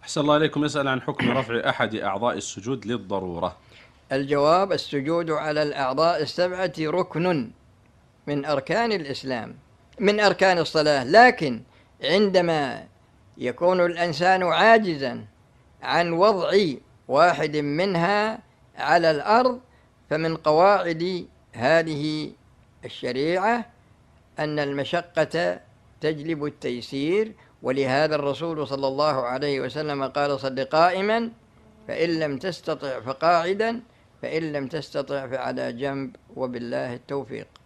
أحسن الله إليكم. يسأل عن حكم رفع أحد أعضاء السجود للضرورة. الجواب: السجود على الأعضاء السبعة ركن من أركان الإسلام، من أركان الصلاة، لكن عندما يكون الإنسان عاجزا عن وضع واحد منها على الأرض، فمن قواعد هذه الشريعة أن المشقة تجلب التيسير، ولهذا الرسول صلى الله عليه وسلم قال: صل قائما، فإن لم تستطع فقاعدا، فإن لم تستطع فعلى جنب، وبالله التوفيق.